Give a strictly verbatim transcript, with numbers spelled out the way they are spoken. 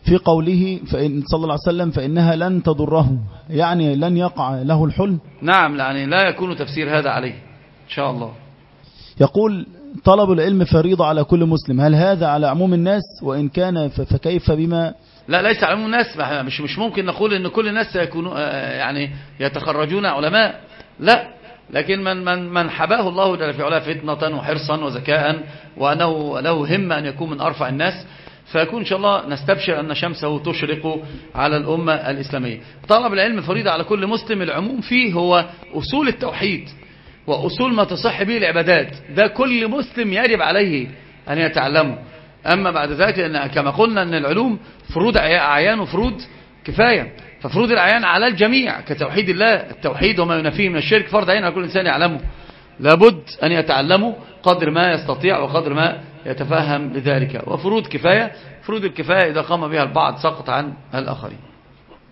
في قوله فإن صلى الله عليه وسلم فإنها لن تضره، يعني لن يقع له الحلم؟ نعم، يعني لا يكون تفسير هذا عليه إن شاء الله. يقول طلب العلم فريضة على كل مسلم، هل هذا على عموم الناس؟ وإن كان فكيف بما لا، ليس على عموم الناس. مش مش ممكن نقول ان كل الناس سيكونوا يعني يتخرجون علماء، لا، لكن من من من حباه الله جل في علاه فتنة وحرصا وذكاء وأنه له همة أن يكون من أرفع الناس، فيكون إن شاء الله نستبشر أن شمسه تشرق على الأمة الإسلامية. طلب العلم فريضة على كل مسلم، العموم فيه هو أصول التوحيد وأصول ما تصح به العبادات، ده كل مسلم يجب عليه أن يتعلمه. أما بعد ذلك لأن كما قلنا أن العلوم فروض أعيان وفروض كفاية، ففروض الأعيان على الجميع كتوحيد الله، التوحيد وما ينافيه من الشرك فرض عين على كل إنسان يعلمه، لابد أن يتعلمه قدر ما يستطيع وقدر ما يتفهم لذلك. وفروض كفاية، فروض الكفاية إذا قام بها البعض سقط عن الآخرين.